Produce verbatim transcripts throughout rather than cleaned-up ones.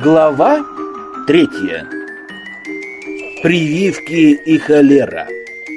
Глава третья. Прививки и холера.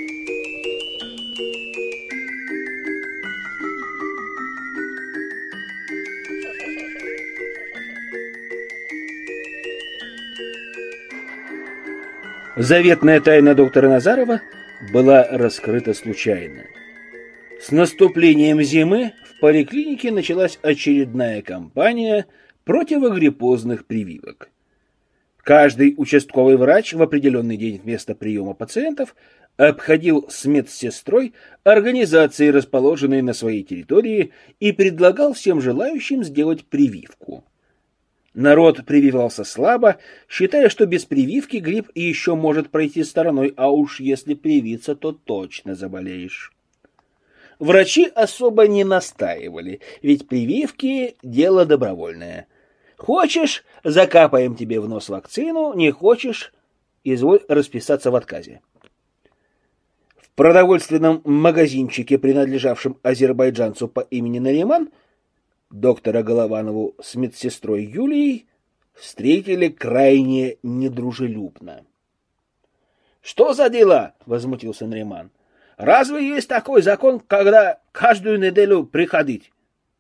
Заветная тайна доктора Назарова была раскрыта случайно. С наступлением зимы в поликлинике началась очередная кампания противогриппозных прививок. Каждый участковый врач в определенный день вместо приема пациентов обходил с медсестрой организации, расположенные на своей территории, и предлагал всем желающим сделать прививку. Народ прививался слабо, считая, что без прививки грипп еще может пройти стороной, а уж если привиться, то точно заболеешь. Врачи особо не настаивали, ведь прививки – дело добровольное. Хочешь – закапаем тебе в нос вакцину, не хочешь – изволь расписаться в отказе. В продовольственном магазинчике, принадлежавшем азербайджанцу по имени Нариман, доктора Голованову с медсестрой Юлией встретили крайне недружелюбно. — Что за дела? — возмутился Нариман. — Разве есть такой закон, когда каждую неделю приходить?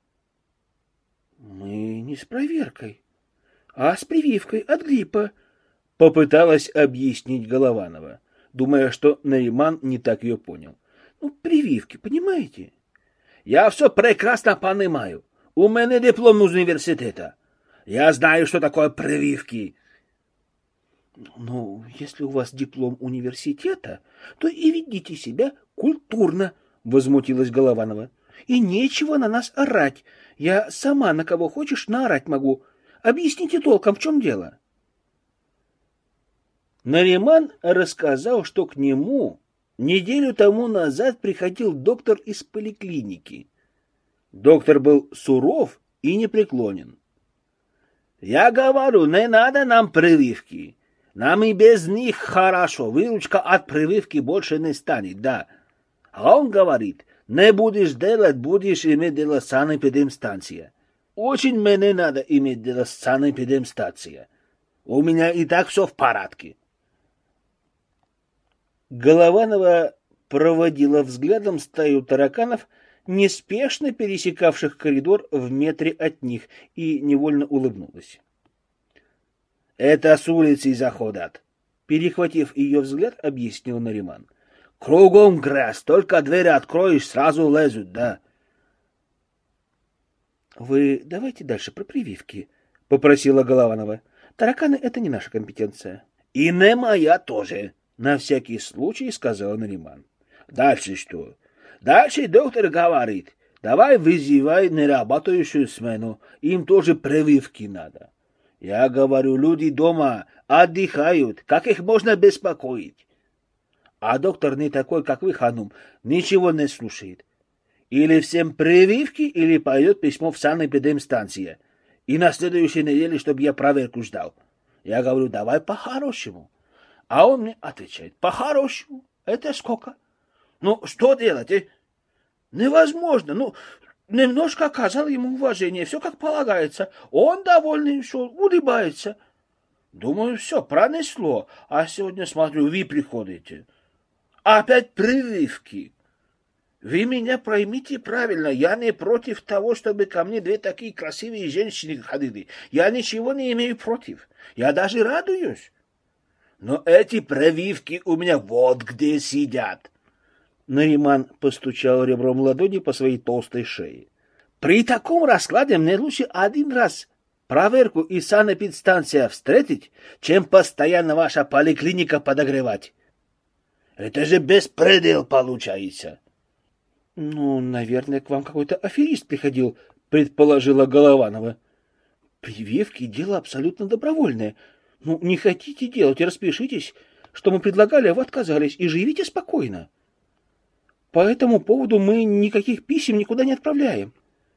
— Мы не с проверкой, а с прививкой от гриппа, — попыталась объяснить Голованова, думая, что Нариман не так ее понял. — Ну, прививки, понимаете? — Я все прекрасно понимаю. У меня диплом из университета. Я знаю, что такое прививки. Ну, если у вас диплом университета, то и ведите себя культурно, возмутилась Голованова. И нечего на нас орать. Я сама на кого хочешь наорать могу. Объясните толком, в чем дело. Нариман рассказал, что к нему неделю тому назад приходил доктор из поликлиники. Доктор был суров и непреклонен. — Я говорю, не надо нам прививки. Нам и без них хорошо. Выручка от прививки больше не станет, да. А он говорит, не будешь делать, будешь иметь дело с санэпидемстанцией. Очень мне надо иметь дело с санэпидемстанцией. У меня и так все в порядке. Голованова проводила взглядом стаю тараканов, неспешно пересекавших коридор в метре от них, и невольно улыбнулась. — Это с улицы заходят. Перехватив ее взгляд, объяснил Нариман. — Кругом грязь, только двери откроешь, сразу лезут, да. — Вы давайте дальше про прививки, — попросила Голованова. — Тараканы — это не наша компетенция. — И не моя тоже, — на всякий случай сказал Нариман. — Дальше что? Дальше доктор говорит, давай вызывай неработающую смену, им тоже прививки надо. Я говорю, люди дома отдыхают, как их можно беспокоить? А доктор не такой, как вы, ханум, ничего не слушает. Или всем прививки, или пойдет письмо в санэпидемстанцию. И на следующей неделе, чтобы я проверку ждал. Я говорю, давай по-хорошему. А он мне отвечает, по-хорошему. Это сколько? Ну, что делать, э? Невозможно. Ну, немножко оказал ему уважение. Все как полагается. Он довольный ушел, улыбается. Думаю, все, пронесло. А сегодня, смотрю, вы приходите. Опять прививки. Вы меня поймите правильно. Я не против того, чтобы ко мне две такие красивые женщины ходили. Я ничего не имею против. Я даже радуюсь. Но эти прививки у меня вот где сидят. Нариман постучал ребром ладони по своей толстой шее. При таком раскладе мне лучше один раз проверку и санэпидстанция встретить, чем постоянно ваша поликлиника подогревать. Это же беспредел получается. Ну, наверное, к вам какой-то аферист приходил, предположила Голованова. Прививки — дело абсолютно добровольное. Ну, не хотите делать, распишитесь, что мы предлагали, а вы отказались, и живите спокойно. По этому поводу мы никаких писем никуда не отправляем.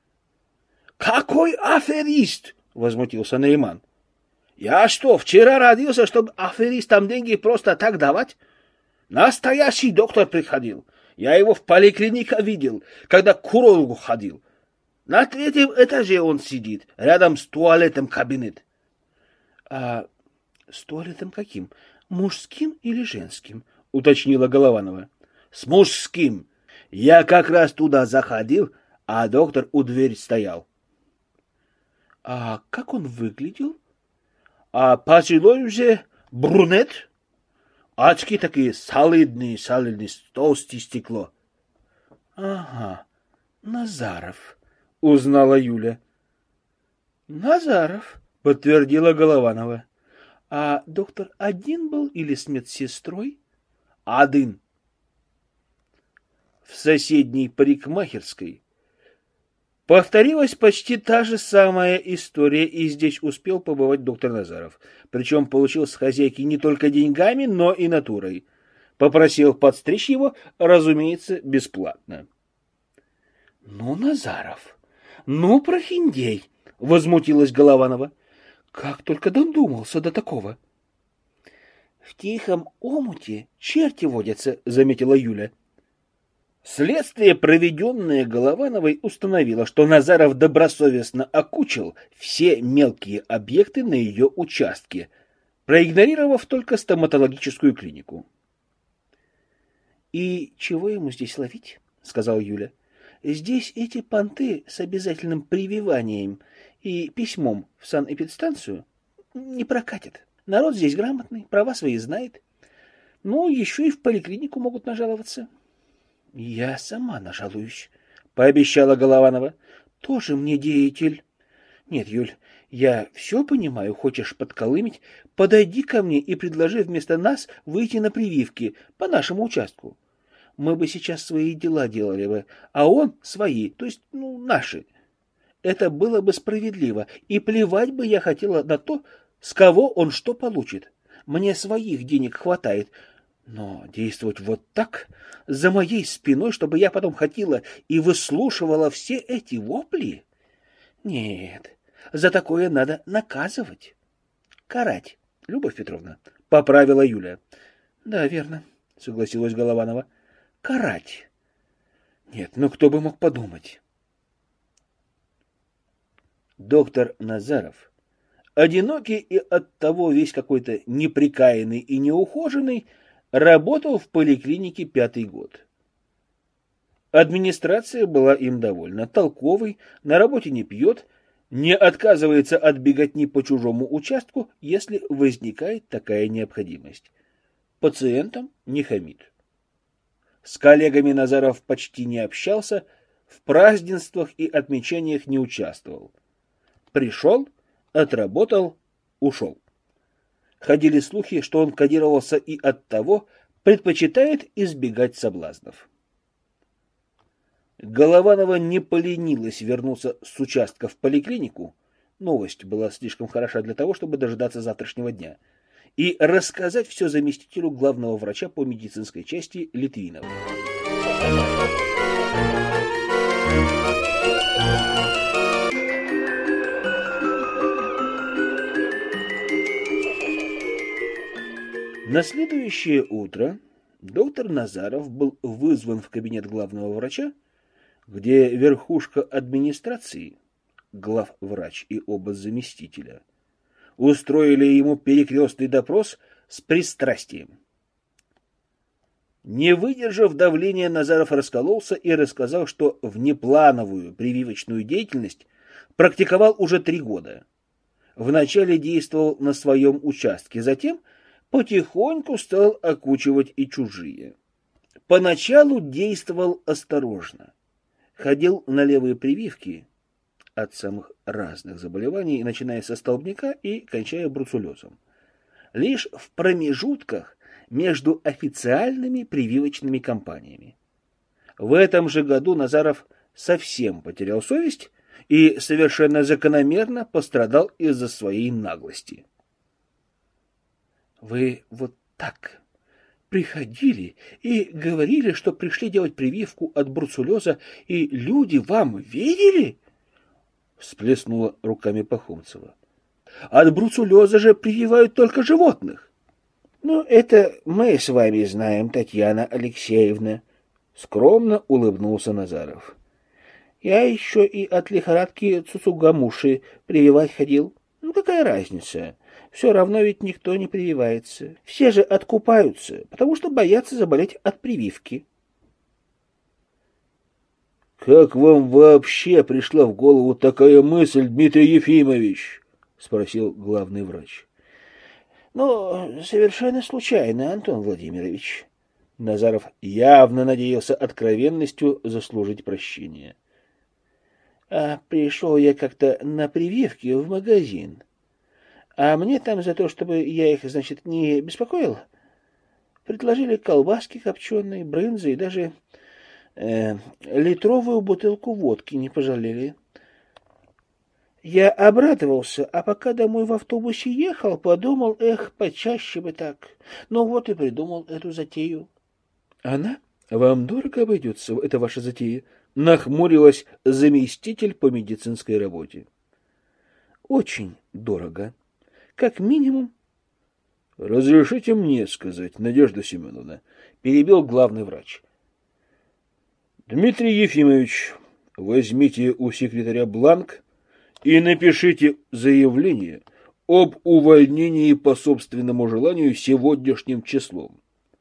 — Какой аферист? — возмутился Нариман. — Я что, вчера родился, чтобы аферистам деньги просто так давать? Настоящий доктор приходил. Я его в поликлинике видел, когда к урологу ходил. На третьем этаже он сидит, рядом с туалетом кабинет. А с туалетом каким? Мужским или женским? Уточнила Голованова. С мужским. Я как раз туда заходил, а доктор у двери стоял. А как он выглядел? А пожилой уже брюнет. Очки такие солидные, солидные, толстое стекло. Ага, Назаров, узнала Юля. Назаров, подтвердила Голованова. А доктор один был или с медсестрой? Один. В соседней парикмахерской повторилась почти та же самая история, и здесь успел побывать доктор Назаров. Причем получил с хозяйки не только деньгами, но и натурой. Попросил подстричь его, разумеется, бесплатно. — Ну, Назаров, ну, прохиндей! — возмутилась Голованова. — Как только додумался до такого! — В тихом омуте черти водятся, — заметила Юля. Следствие, проведенное Головановой, установило, что Назаров добросовестно окучил все мелкие объекты на ее участке, проигнорировав только стоматологическую клинику. — И чего ему здесь ловить? — сказала Юля. — Здесь эти понты с обязательным прививанием и письмом в санэпидстанцию не прокатят. Народ здесь грамотный, права свои знает. Ну, еще и в поликлинику могут нажаловаться. — Я сама нажалуюсь, — пообещала Голованова. — Тоже мне деятель. Нет, Юль, я все понимаю, хочешь подколымить, подойди ко мне и предложи вместо нас выйти на прививки по нашему участку. Мы бы сейчас свои дела делали бы, а он свои, то есть, ну, наши. Это было бы справедливо, и плевать бы я хотела на то, с кого он что получит. Мне своих денег хватает. Но действовать вот так, за моей спиной, чтобы я потом ходила и выслушивала все эти вопли? Нет, за такое надо наказывать. Карать, Любовь Петровна, — поправила Юля. — Да, верно, — согласилась Голованова. — Карать. Нет, ну кто бы мог подумать? Доктор Назаров, одинокий и оттого весь какой-то неприкаянный и неухоженный, работал в поликлинике пятый год. Администрация была им довольна. Толковый, на работе не пьет, не отказывается от беготни по чужому участку, если возникает такая необходимость. Пациентам не хамит. С коллегами Назаров почти не общался, в празднествах и отмечаниях не участвовал. Пришел, отработал, ушел. Ходили слухи, что он кодировался и оттого предпочитает избегать соблазнов. Голованова не поленилась вернуться с участка в поликлинику, новость была слишком хороша для того, чтобы дождаться завтрашнего дня, и рассказать все заместителю главного врача по медицинской части Литвинову. На следующее утро доктор Назаров был вызван в кабинет главного врача, где верхушка администрации, главврач и оба заместителя, устроили ему перекрестный допрос с пристрастием. Не выдержав давления, Назаров раскололся и рассказал, что внеплановую прививочную деятельность практиковал уже три года. Вначале действовал на своем участке, затем потихоньку стал окучивать и чужие. Поначалу действовал осторожно. Ходил на левые прививки от самых разных заболеваний, начиная со столбняка и кончая бруцеллезом. Лишь в промежутках между официальными прививочными кампаниями. В этом же году Назаров совсем потерял совесть и совершенно закономерно пострадал из-за своей наглости. Вы вот так приходили и говорили, что пришли делать прививку от бруцеллеза, и люди вам верили? Всплеснула руками Пахомцева. От бруцеллеза же прививают только животных. Ну, это мы с вами знаем, Татьяна Алексеевна, скромно улыбнулся Назаров. Я еще и от лихорадки Цуцугамуши прививать ходил. Ну, какая разница? Все равно ведь никто не прививается. Все же откупаются, потому что боятся заболеть от прививки. «Как вам вообще пришла в голову такая мысль, Дмитрий Ефимович?» — спросил главный врач. «Ну, совершенно случайно, Антон Владимирович». Назаров явно надеялся откровенностью заслужить прощение. «А пришел я как-то на прививки в магазин. А мне там за то, чтобы я их, значит, не беспокоил, предложили колбаски копченые, брынзы и даже э, литровую бутылку водки не пожалели. Я обрадовался, а пока домой в автобусе ехал, подумал, эх, почаще бы так. Ну вот и придумал эту затею». «Она? Вам дорого обойдется, это ваша затея?» — нахмурилась заместитель по медицинской работе. «Очень дорого. Как минимум...» «Разрешите мне сказать, Надежда Семеновна», — перебил главный врач. «Дмитрий Ефимович, возьмите у секретаря бланк и напишите заявление об увольнении по собственному желанию сегодняшним числом.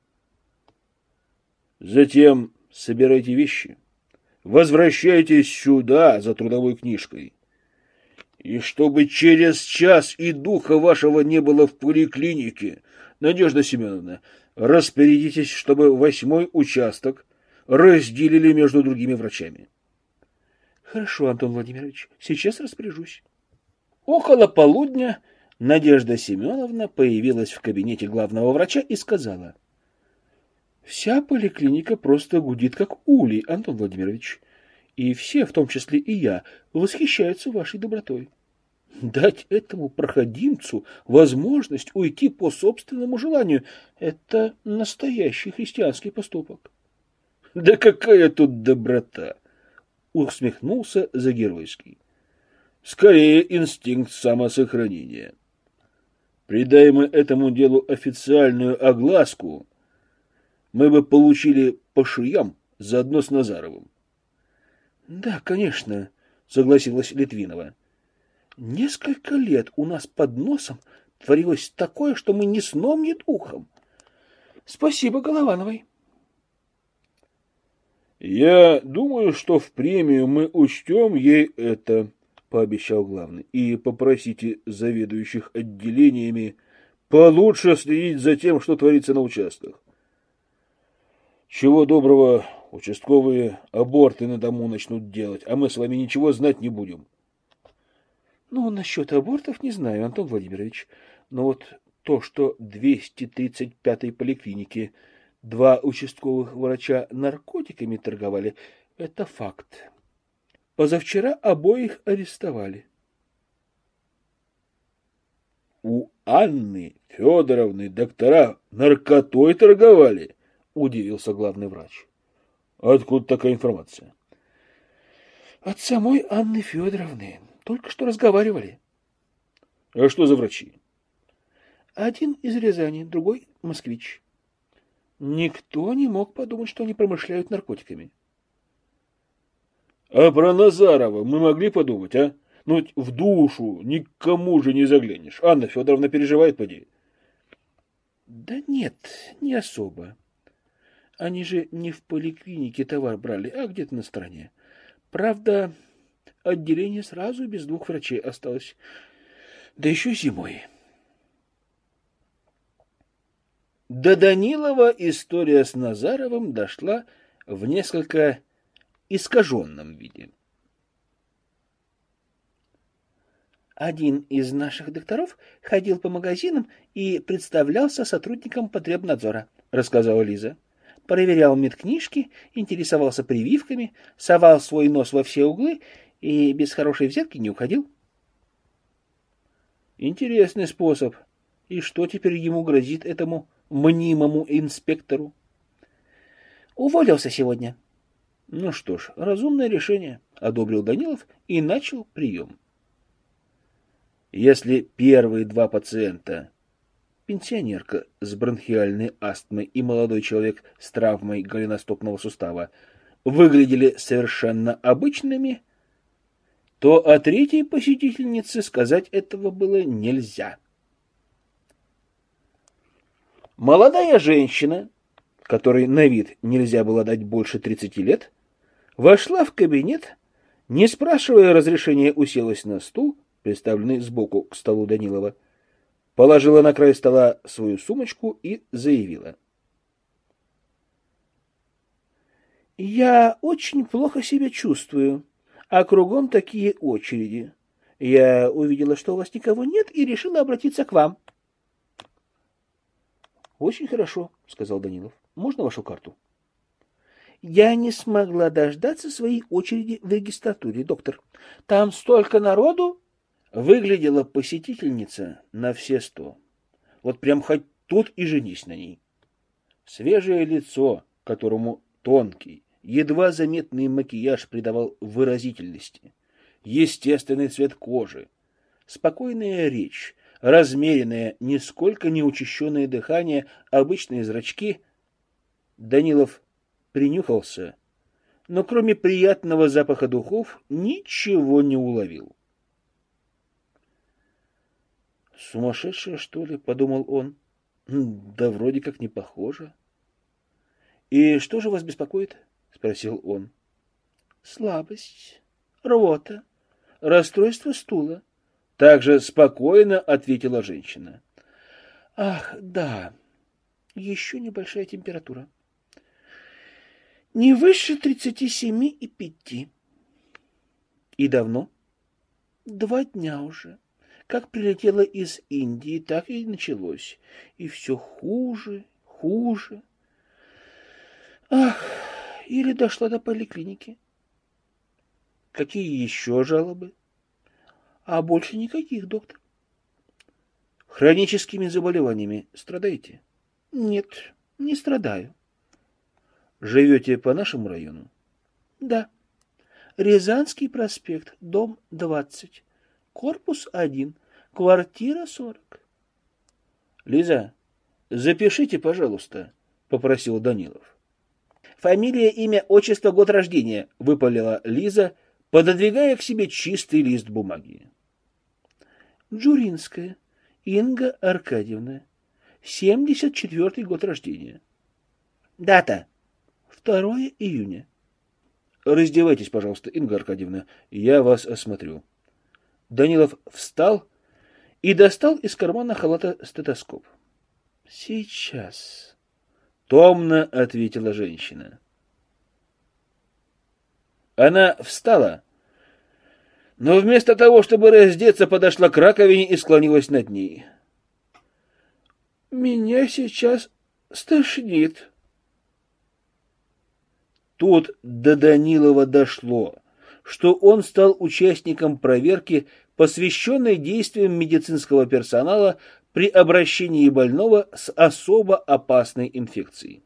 Затем собирайте вещи, возвращайтесь сюда за трудовой книжкой. И чтобы через час и духа вашего не было в поликлинике, Надежда Семеновна, распорядитесь, чтобы восьмой участок разделили между другими врачами». «Хорошо, Антон Владимирович, сейчас распоряжусь». Около полудня Надежда Семеновна появилась в кабинете главного врача и сказала: «Вся поликлиника просто гудит, как улей, Антон Владимирович, и все, в том числе и я, восхищаются вашей добротой. Дать этому проходимцу возможность уйти по собственному желанию — это настоящий христианский поступок». «Да какая тут доброта!» — усмехнулся Загеройский. «Скорее инстинкт самосохранения. Придай мы этому делу официальную огласку, мы бы получили по шеям заодно с Назаровым». «Да, конечно», — согласилась Литвинова. «Несколько лет у нас под носом творилось такое, что мы ни сном, ни духом. Спасибо Головановой». «Я думаю, что в премию мы учтем ей это», — пообещал главный, «и попросите заведующих отделениями получше следить за тем, что творится на участках. Чего доброго, участковые аборты на дому начнут делать, а мы с вами ничего знать не будем». «Ну, насчет абортов не знаю, Антон Владимирович, но вот то, что в двести тридцать пятой поликлинике два участковых врача наркотиками торговали, это факт. Позавчера обоих арестовали». «У Анны Федоровны доктора наркотой торговали?» — удивился главный врач. «Откуда такая информация?» «От самой Анны Федоровны. Только что разговаривали». «А что за врачи?» «Один из Рязани, другой москвич. Никто не мог подумать, что они промышляют наркотиками». «А про Назарова мы могли подумать, а? Ну, в душу никому же не заглянешь. Анна Федоровна переживает, поди». «Да нет, не особо. Они же не в поликлинике товар брали, а где-то на стороне. Правда, отделение сразу без двух врачей осталось. Да еще зимой». До Данилова история с Назаровым дошла в несколько искаженном виде. «Один из наших докторов ходил по магазинам и представлялся сотрудником потребнадзора», — рассказала Лиза. «Проверял медкнижки, интересовался прививками, совал свой нос во все углы и без хорошей взятки не уходил». «Интересный способ. И что теперь ему грозит, этому мнимому инспектору?» «Уволился сегодня». «Ну что ж, разумное решение», — одобрил Данилов и начал прием. Если первые два пациента, пенсионерка с бронхиальной астмой и молодой человек с травмой голеностопного сустава, выглядели совершенно обычными, то о третьей посетительнице сказать этого было нельзя. Молодая женщина, которой на вид нельзя было дать больше тридцати лет, вошла в кабинет, не спрашивая разрешения, уселась на стул, приставленный сбоку к столу Данилова, положила на край стола свою сумочку и заявила: «Я очень плохо себя чувствую, а кругом такие очереди. Я увидела, что у вас никого нет, и решила обратиться к вам». «Очень хорошо», — сказал Данилов. «Можно вашу карту?» «Я не смогла дождаться своей очереди в регистратуре, доктор. Там столько народу!» Выглядела посетительница на все сто. Вот прям хоть тут и женись на ней. Свежее лицо, которому тонкий, едва заметный макияж придавал выразительности, естественный цвет кожи, спокойная речь, размеренное, нисколько не учащенное дыхание, обычные зрачки. Данилов принюхался, но кроме приятного запаха духов ничего не уловил. «Сумасшедшая, что ли?» — подумал он. «Да вроде как не похоже». «И что же вас беспокоит?» — спросил он. «Слабость, рвота, расстройство стула», — также спокойно ответила женщина. «Ах, да, еще небольшая температура. Не выше тридцати семи и пяти». «И давно?» «Два дня уже. Как прилетела из Индии, так и началось. И все хуже, хуже. Ах, или дошла до поликлиники». «Какие еще жалобы?» «А больше никаких, доктор». «Хроническими заболеваниями страдаете?» «Нет, не страдаю». «Живете по нашему району?» «Да. Рязанский проспект, дом двадцать, корпус один, квартира сорок». «Лиза, запишите, пожалуйста», — попросил Данилов. «Фамилия, имя, отчество, год рождения», — выпалила Лиза, пододвигая к себе чистый лист бумаги. «Джуринская Инга Аркадьевна, семьдесят четвертый год рождения». «Дата?» «Второе июня». «Раздевайтесь, пожалуйста, Инга Аркадьевна, я вас осмотрю». Данилов встал и достал из кармана халата стетоскоп. «Сейчас», — томно ответила женщина. Она встала, но вместо того, чтобы раздеться, подошла к раковине и склонилась над ней. «Меня сейчас стошнит». Тут до Данилова дошло, что он стал участником проверки, посвященной действиям медицинского персонала при обращении больного с особо опасной инфекцией.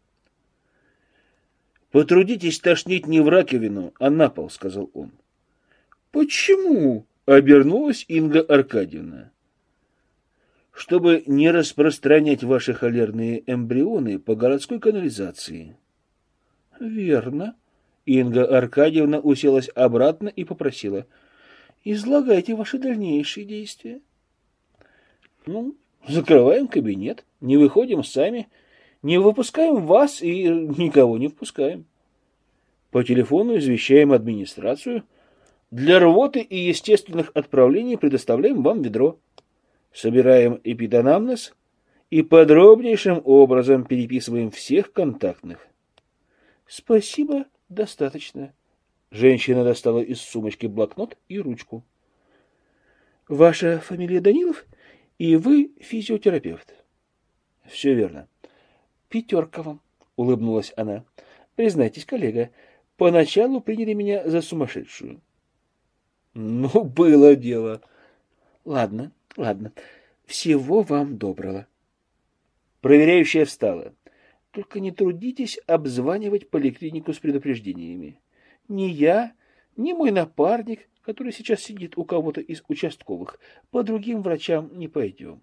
«Потрудитесь тошнить не в раковину, а на пол», — сказал он. «Почему?» — обернулась Инга Аркадьевна. «Чтобы не распространять ваши холерные эмбрионы по городской канализации». «Верно». Инга Аркадьевна уселась обратно и попросила: «Излагайте ваши дальнейшие действия». «Ну, закрываем кабинет, не выходим сами, не выпускаем вас и никого не впускаем. По телефону извещаем администрацию. Для рвоты и естественных отправлений предоставляем вам ведро. Собираем эпиданамнез и подробнейшим образом переписываем всех контактных». «Спасибо, достаточно». Женщина достала из сумочки блокнот и ручку. «Ваша фамилия Данилов, и вы физиотерапевт?» «Все верно». «Пятерка вам», — улыбнулась она. «Признайтесь, коллега, поначалу приняли меня за сумасшедшую». «Ну, было дело». «Ладно, ладно. Всего вам доброго». Проверяющая встала. «Только не трудитесь обзванивать поликлинику с предупреждениями. Ни я, ни мой напарник, который сейчас сидит у кого-то из участковых, по другим врачам не пойдем».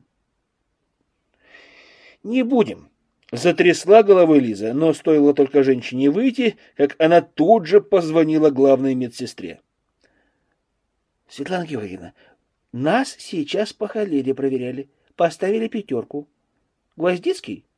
«Не будем», — затрясла головой Лиза, но стоило только женщине выйти, как она тут же позвонила главной медсестре. «Светлана Георгиевна, нас сейчас по холере проверяли, поставили пятерку. Гвоздецкий?»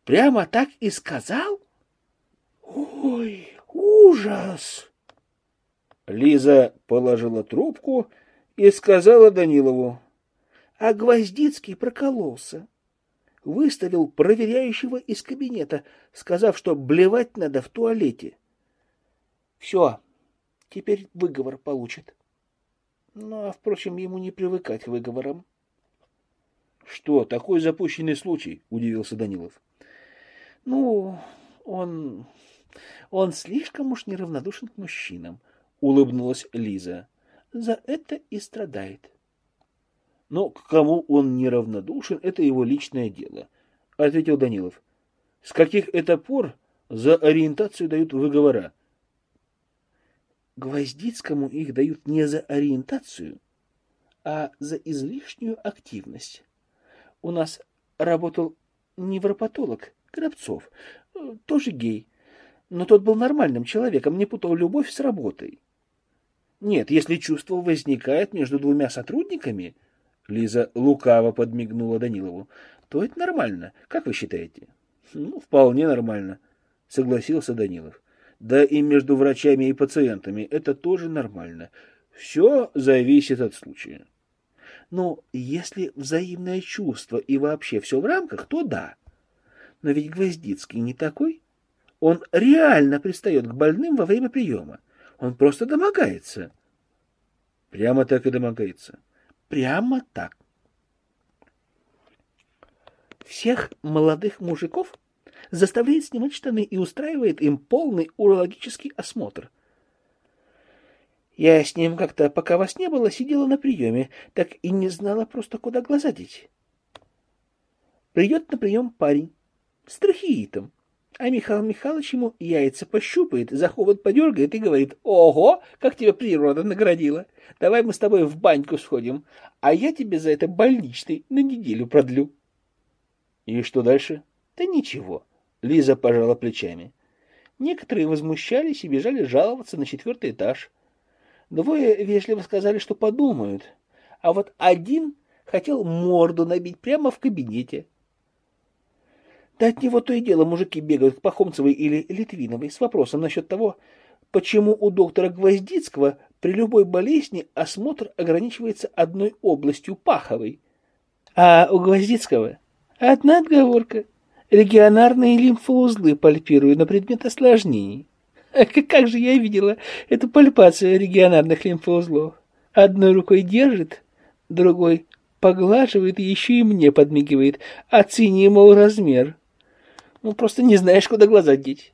Прямо так и сказал? Ой, ужас! Лиза положила трубку и сказала Данилову. А Гвоздицкий прокололся. Выставил проверяющего из кабинета, сказав, что блевать надо в туалете. Все, теперь выговор получит. Ну, а, впрочем, ему не привыкать к выговорам. — Что, такой запущенный случай? — удивился Данилов. — Ну, он... он слишком уж неравнодушен к мужчинам, — улыбнулась Лиза. — За это и страдает. — Но к кому он неравнодушен, это его личное дело, — ответил Данилов. — С каких это пор за ориентацию дают выговора? Гвоздицкому их дают не за ориентацию, а за излишнюю активность. У нас работал невропатолог Грабцов, тоже гей, но тот был нормальным человеком, не путал любовь с работой. Нет, если чувство возникает между двумя сотрудниками, Лиза лукаво подмигнула Данилову, то это нормально. Как вы считаете? Ну, вполне нормально, согласился Данилов. Да и между врачами и пациентами это тоже нормально. Все зависит от случая. Но если взаимное чувство и вообще все в рамках, то да. Но ведь Гвоздицкий не такой. Он реально пристает к больным во время приема. Он просто домогается. Прямо так и домогается. Прямо так. Всех молодых мужиков заставляет снимать штаны и устраивает им полный урологический осмотр. Я с ним как-то, пока вас не было, сидела на приеме, так и не знала просто, куда глаза деть. Придет на прием парень с трахеитом, а Михаил Михайлович ему яйца пощупает, за хобот подергает и говорит: «Ого, как тебя природа наградила! Давай мы с тобой в баньку сходим, а я тебе за это больничный на неделю продлю». И что дальше? Да ничего. Лиза пожала плечами. Некоторые возмущались и бежали жаловаться на четвертый этаж. Двое вежливо сказали, что подумают, а вот один хотел морду набить прямо в кабинете. Да от него то и дело мужики бегают к Пахомцевой или Литвиновой с вопросом насчет того, почему у доктора Гвоздицкого при любой болезни осмотр ограничивается одной областью паховой. А у Гвоздицкого одна отговорка. Регионарные лимфоузлы пальпирую на предмет осложнений. Как же я видела эту пальпацию регионарных лимфоузлов. Одной рукой держит, другой поглаживает и еще и мне подмигивает. Оцени, мол, размер. Ну, просто не знаешь, куда глаза деть.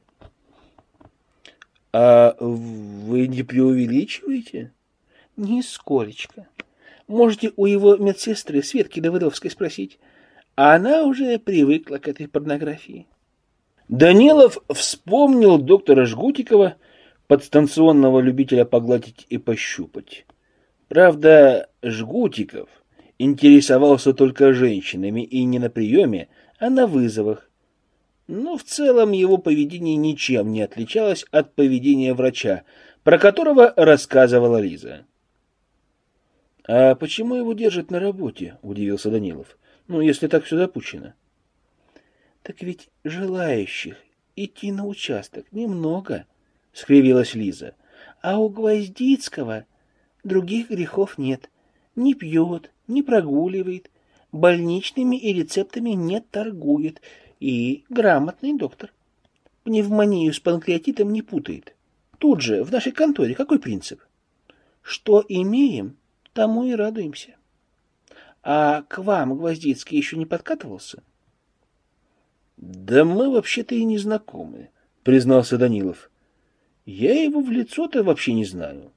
А вы не преувеличиваете? Нисколечко. Можете у его медсестры Светки Давыдовской спросить. А она уже привыкла к этой порнографии. Данилов вспомнил доктора Жгутикова, подстанционного любителя погладить и пощупать. Правда, Жгутиков интересовался только женщинами и не на приеме, а на вызовах. Но в целом его поведение ничем не отличалось от поведения врача, про которого рассказывала Лиза. — А почему его держат на работе? — удивился Данилов. — Ну, если так все запущено. — Так ведь желающих идти на участок немного, — скривилась Лиза. — А у Гвоздицкого других грехов нет. Не пьет, не прогуливает, больничными и рецептами не торгует. И грамотный доктор. Пневмонию с панкреатитом не путает. Тут же, в нашей конторе, какой принцип? Что имеем, тому и радуемся. А к вам Гвоздицкий еще не подкатывался? — Да мы вообще-то и не знакомы, — признался Данилов. — Я его в лицо-то вообще не знаю.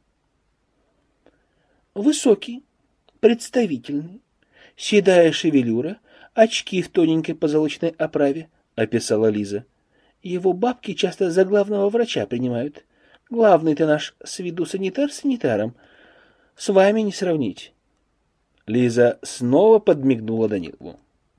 — Высокий, представительный, седая шевелюра, очки в тоненькой позолоченной оправе, — описала Лиза. Его бабки часто за главного врача принимают. Главный-то наш с виду санитар санитаром. С вами не сравнить. Лиза снова подмигнула Данилову.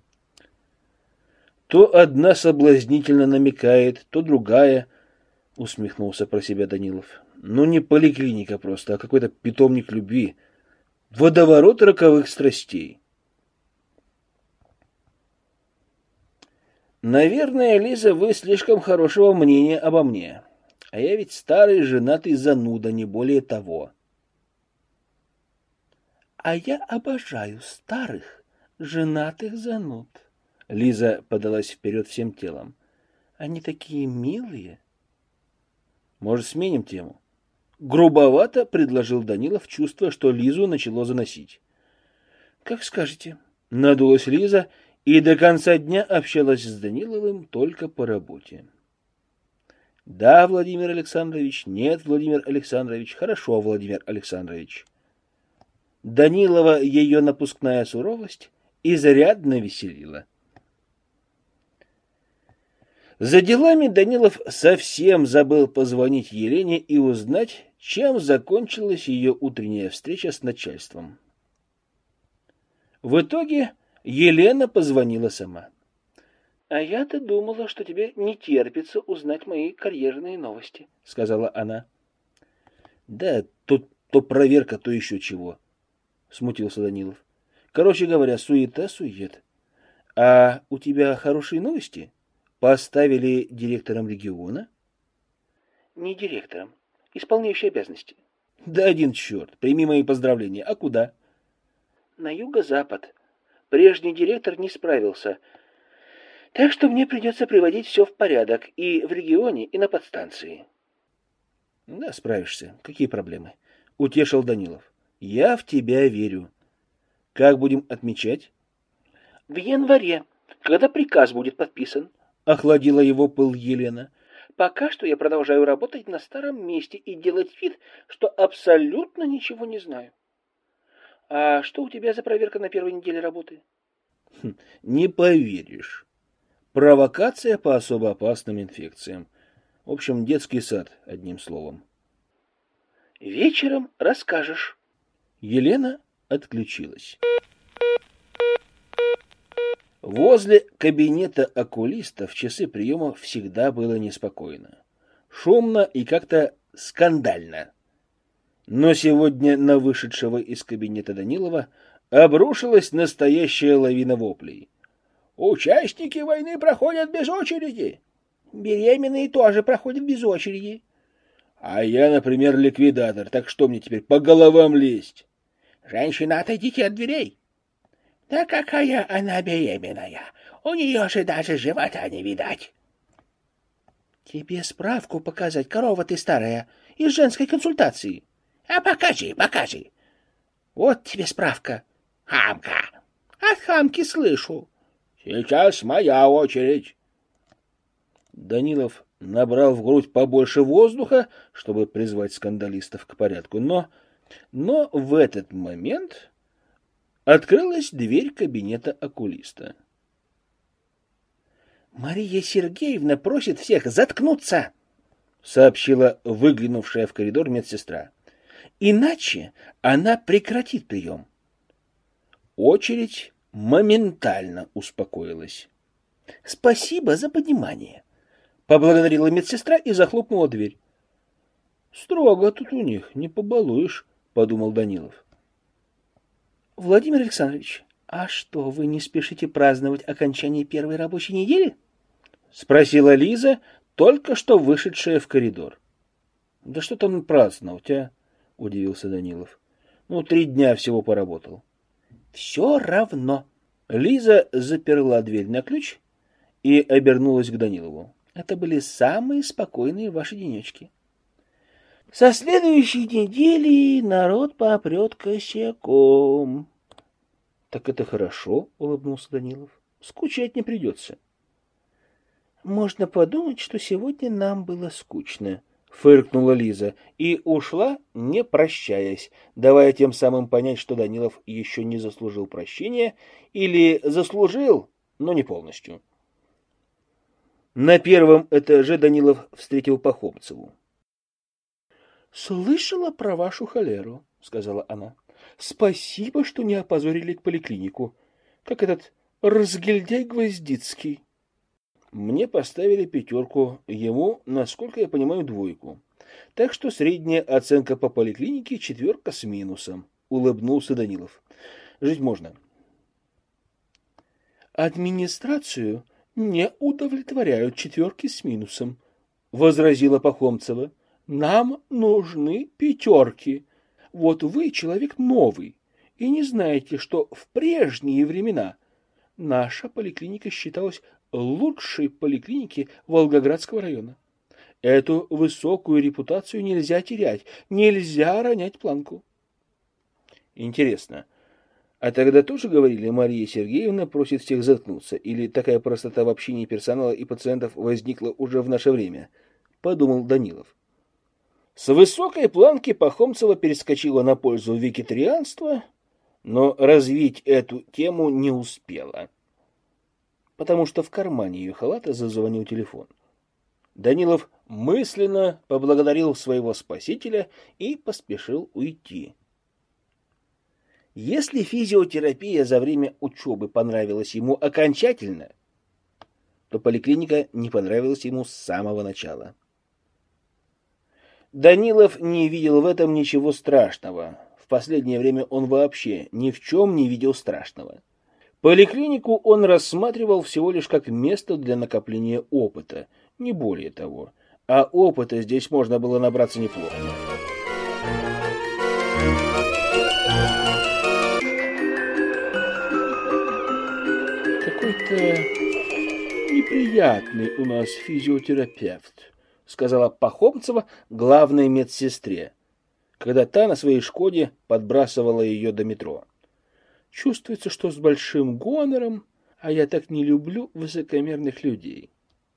То одна соблазнительно намекает, то другая, — усмехнулся про себя Данилов. Ну, не поликлиника просто, а какой-то питомник любви. Водоворот роковых страстей. Наверное, Лиза, вы слишком хорошего мнения обо мне. А я ведь старый женатый зануда, не более того. А я обожаю старых женатых зануд. Лиза подалась вперед всем телом. Они такие милые. Может, сменим тему? Грубовато предложил Данилов, чувствуя, что Лизу начало заносить. Как скажете. Надулась Лиза и до конца дня общалась с Даниловым только по работе. Да, Владимир Александрович, нет, Владимир Александрович, хорошо, Владимир Александрович. Данилова ее напускная суровость изрядно веселила. За делами Данилов совсем забыл позвонить Елене и узнать, чем закончилась ее утренняя встреча с начальством. В итоге Елена позвонила сама. — А я-то думала, что тебе не терпится узнать мои карьерные новости, — сказала она. — Да, тут то проверка, то еще чего, — смутился Данилов. — Короче говоря, суета-сует. А у тебя хорошие новости? Поставили директором региона? — Не директором, исполняющий обязанности. — Да один черт, прими мои поздравления. А куда? — На юго-запад. Прежний директор не справился, так что мне придется приводить все в порядок и в регионе, и на подстанции. — Да, справишься. Какие проблемы? — утешил Данилов. — Я в тебя верю. Как будем отмечать? — В январе, когда приказ будет подписан. — охладила его пыл Елена. — Пока что я продолжаю работать на старом месте и делать вид, что абсолютно ничего не знаю. — А что у тебя за проверка на первой неделе работы? Хм, — Не поверишь. Провокация по особо опасным инфекциям. В общем, детский сад, одним словом. — Вечером расскажешь. Елена отключилась. Возле кабинета окулиста в часы приема всегда было неспокойно. Шумно и как-то скандально. Но сегодня на вышедшего из кабинета Данилова обрушилась настоящая лавина воплей. «Участники войны проходят без очереди!» «Беременные тоже проходят без очереди!» «А я, например, ликвидатор, так что мне теперь по головам лезть?» «Женщина, отойдите от дверей!» «Да какая она беременная! У нее же даже живота не видать!» «Тебе справку показать, корова ты старая, из женской консультации!» «А покажи, покажи!» «Вот тебе справка!» «Хамка!» «От хамки слышу!» «Сейчас моя очередь!» Данилов набрал в грудь побольше воздуха, чтобы призвать скандалистов к порядку, но, но в этот момент открылась дверь кабинета окулиста. «Мария Сергеевна просит всех заткнуться!» — сообщила выглянувшая в коридор медсестра. «Иначе она прекратит прием». Очередь моментально успокоилась. «Спасибо за понимание», — поблагодарила медсестра и захлопнула дверь. «Строго тут у них, не побалуешь», — подумал Данилов. «Владимир Александрович, а что, вы не спешите праздновать окончание первой рабочей недели?» — спросила Лиза, только что вышедшая в коридор. «Да что там праздновать, а?» — удивился Данилов. «Ну, три дня всего поработал». «Все равно». Лиза заперла дверь на ключ и обернулась к Данилову. «Это были самые спокойные ваши денечки. Со следующей недели народ попрет косяком». «Так это хорошо», — улыбнулся Данилов. «Скучать не придется». «Можно подумать, что сегодня нам было скучно», — фыркнула Лиза и ушла, не прощаясь, давая тем самым понять, что Данилов еще не заслужил прощения или заслужил, но не полностью. На первом этаже Данилов встретил Пахомцеву. «Слышала про вашу холеру», — сказала она. «Спасибо, что не опозорили поликлинику, как этот разгильдяй Гвоздицкий». Мне поставили пятерку, ему, насколько я понимаю, двойку. Так что средняя оценка по поликлинике четверка с минусом, — улыбнулся Данилов. Жить можно. Администрацию не удовлетворяют четверки с минусом, — возразила Пахомцева. — Нам нужны пятерки. Вот вы человек новый и не знаете, что в прежние времена наша поликлиника считалась лучшей поликлиникой Волгоградского района. Эту высокую репутацию нельзя терять, нельзя ронять планку. Интересно, а тогда тоже говорили, Мария Сергеевна просит всех заткнуться, или такая простота в общении персонала и пациентов возникла уже в наше время? Подумал Данилов. С высокой планки Пахомцева перескочила на пользу вегетарианства, но развить эту тему не успела, потому что в кармане ее халата зазвонил телефон. Данилов мысленно поблагодарил своего спасителя и поспешил уйти. Если физиотерапия за время учебы понравилась ему окончательно, то поликлиника не понравилась ему с самого начала. Данилов не видел в этом ничего страшного. В последнее время он вообще ни в чем не видел страшного. Поликлинику он рассматривал всего лишь как место для накопления опыта, не более того. А опыта здесь можно было набраться неплохо. Какой-то неприятный у нас физиотерапевт, — сказала Пахомцева главной медсестре, когда та на своей «Шкоде» подбрасывала ее до метро. Чувствуется, что с большим гонором, а я так не люблю высокомерных людей.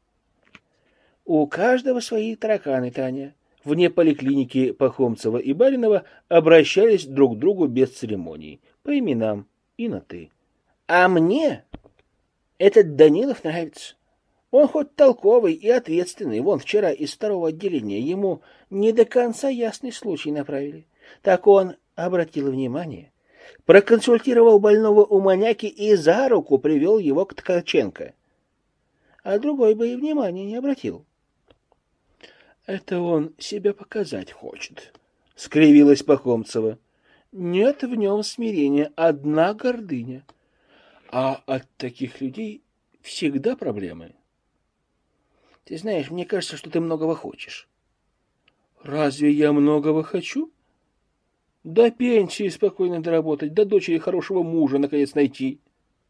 У каждого свои тараканы, Таня. Вне поликлиники Пахомцева и Баринова обращались друг к другу без церемоний, по именам и на «ты». А мне этот Данилов нравится. Он хоть толковый и ответственный. Вон вчера из второго отделения ему не до конца ясный случай направили. Так он обратил внимание, проконсультировал больного у маньяки и за руку привел его к Ткаченко. А другой бы и внимания не обратил. Это он себя показать хочет, — скривилась Пахомцева. Нет в нем смирения, одна гордыня. А от таких людей всегда проблемы. Ты знаешь, мне кажется, что ты многого хочешь. Разве я многого хочу? До пенсии спокойно доработать, до дочери хорошего мужа наконец найти.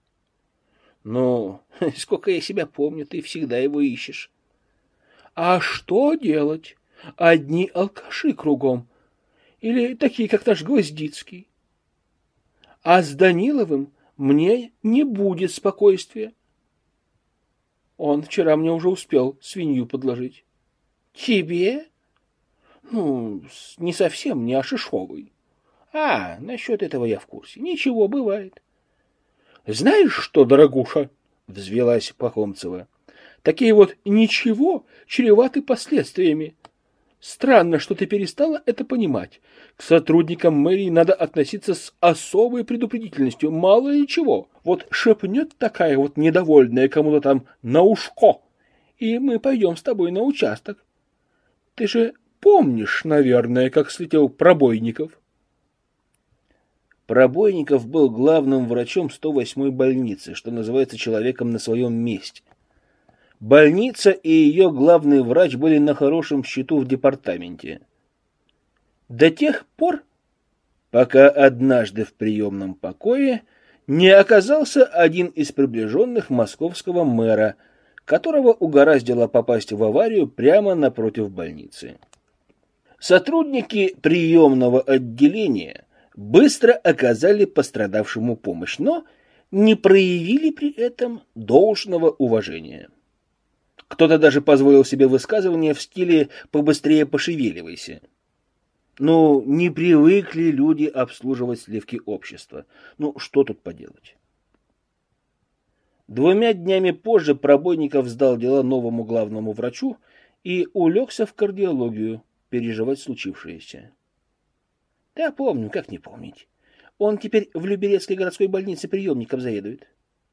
Ну, сколько я себя помню, ты всегда его ищешь. А что делать? Одни алкаши кругом. Или такие, как наш Гвоздицкий. А с Даниловым мне не будет спокойствия. Он вчера мне уже успел свинью подложить. Тебе? Ну, не совсем, не Ашишовой. А, насчет этого я в курсе. Ничего, бывает. Знаешь что, дорогуша, взвелась Пахомцева, такие вот ничего чреваты последствиями. Странно, что ты перестала это понимать. К сотрудникам мэрии надо относиться с особой предупредительностью. Мало ли чего. Вот шепнет такая вот недовольная кому-то там на ушко, и мы пойдем с тобой на участок. Ты же помнишь, наверное, как слетел Пробойников? Пробойников был главным врачом сто восьмой больницы, что называется, человеком на своем месте. Больница и ее главный врач были на хорошем счету в департаменте. До тех пор, пока однажды в приемном покое не оказался один из приближенных московского мэра, которого угораздило попасть в аварию прямо напротив больницы. Сотрудники приемного отделения быстро оказали пострадавшему помощь, но не проявили при этом должного уважения. Кто-то даже позволил себе высказывание в стиле «побыстрее пошевеливайся». Ну, не привыкли люди обслуживать сливки общества. Ну, что тут поделать? Двумя днями позже Пробойников сдал дела новому главному врачу и улегся в кардиологию переживать случившееся. Да, помню, как не помнить. Он теперь в Люберецкой городской больнице приемником заведует.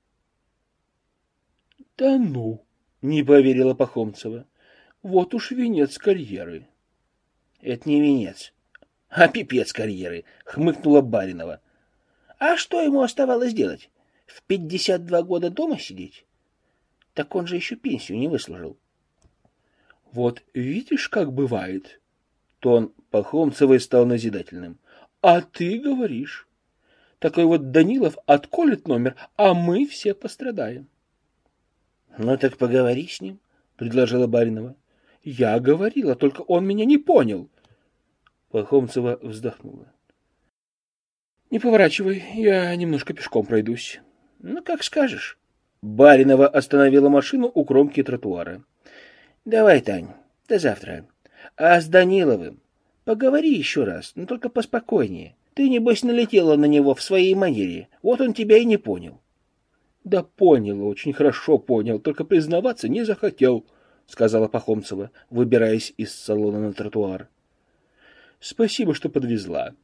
Да ну! Не поверила Пахомцева. Вот уж венец карьеры. Это не венец, а пипец карьеры, хмыкнула Баринова. А что ему оставалось делать? В пятьдесят два года дома сидеть? Так он же еще пенсию не выслужил. Вот видишь, как бывает. Тон Пахомцевой стал назидательным. А ты говоришь. Такой вот Данилов отколет номер, а мы все пострадаем. Ну так поговори с ним, предложила Баринова. Я говорила, только он меня не понял. Пахомцева вздохнула. Не поворачивай, я немножко пешком пройдусь. Ну, как скажешь. Баринова остановила машину у кромки тротуара. Давай, Тань, до завтра. А с Даниловым поговори еще раз, но только поспокойнее. Ты, небось, налетела на него в своей манере. Вот он тебя и не понял. Да понял, очень хорошо понял, только признаваться не захотел, сказала Пахомцева, выбираясь из салона на тротуар. Спасибо, что подвезла.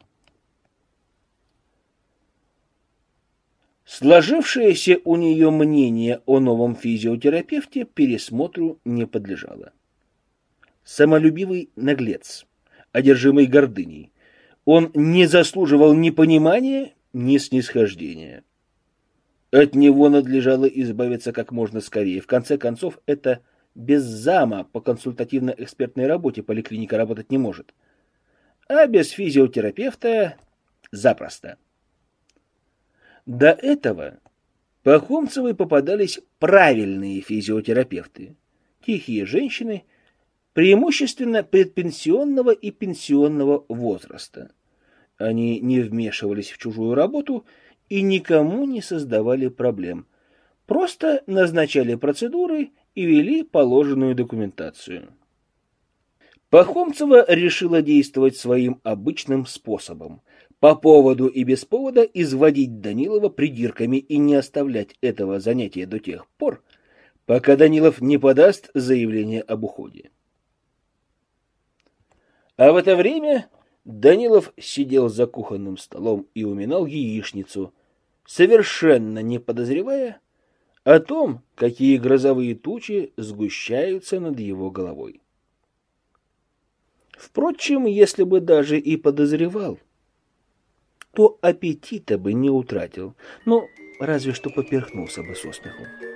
Сложившееся у нее мнение о новом физиотерапевте пересмотру не подлежало. Самолюбивый наглец, одержимый гордыней, он не заслуживал ни понимания, ни снисхождения. От него надлежало избавиться как можно скорее. В конце концов, это без зама по консультативно-экспертной работе поликлиника работать не может. А без физиотерапевта запросто. До этого Пахомцевой попадались правильные физиотерапевты. Тихие женщины, преимущественно предпенсионного и пенсионного возраста. Они не вмешивались в чужую работу и никому не создавали проблем. Просто назначали процедуры и вели положенную документацию. Пахомцева решила действовать своим обычным способом. По поводу и без повода изводить Данилова придирками и не оставлять этого занятия до тех пор, пока Данилов не подаст заявление об уходе. А в это время Данилов сидел за кухонным столом и уминал яичницу, совершенно не подозревая о том, какие грозовые тучи сгущаются над его головой. Впрочем, если бы даже и подозревал, то аппетита бы не утратил, ну, разве что поперхнулся бы со смеху.